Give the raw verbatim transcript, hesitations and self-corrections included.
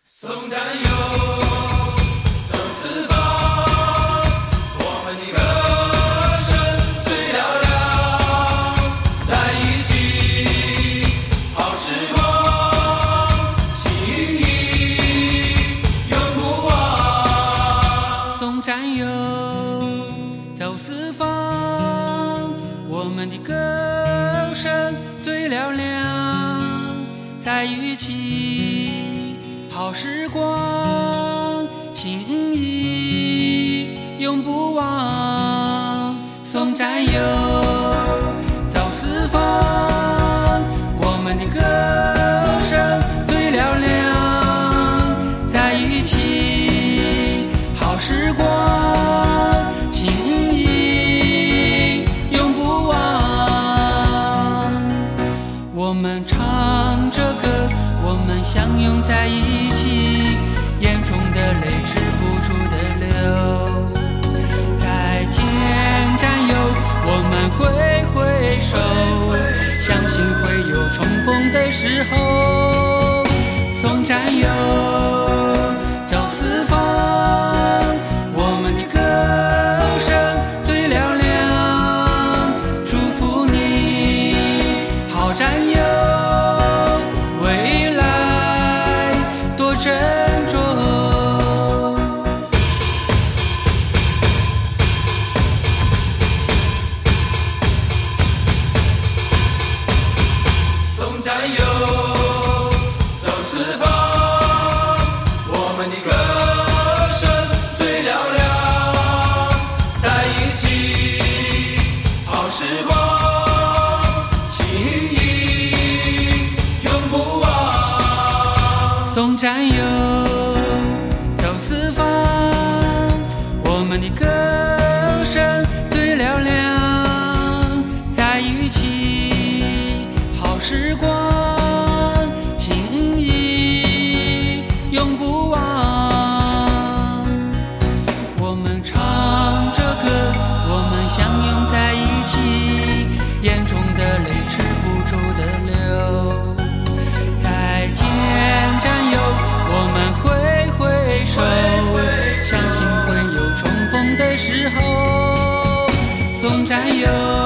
送战友，走四方，我们的歌声最嘹亮，在一起，好时光，情谊永不忘。 送战友，走四方，我们的歌声最嘹亮，在一起，好时光，情谊永不忘。送战友，走四方，我们的歌声最嘹亮，在一起，好时光，情谊永不忘。我们唱着歌，我们相拥在一起，眼中的泪止不住的流。再见战友，我们挥挥手，相信会有重逢的时候。送战友，走四方，我们的歌声最嘹亮，祝福你，好战友，未来多珍重。 送战友，走四方，我们的歌声最嘹亮，在一起，好时光，情谊永不忘。 送战友，走四方，我们的歌声最嘹亮，在一起，好时光，情谊永不忘。我们唱着歌，我们相拥在一起，眼中的泪止不住的流。再见战友，我们挥挥手，相信会有重逢的时候。送战友。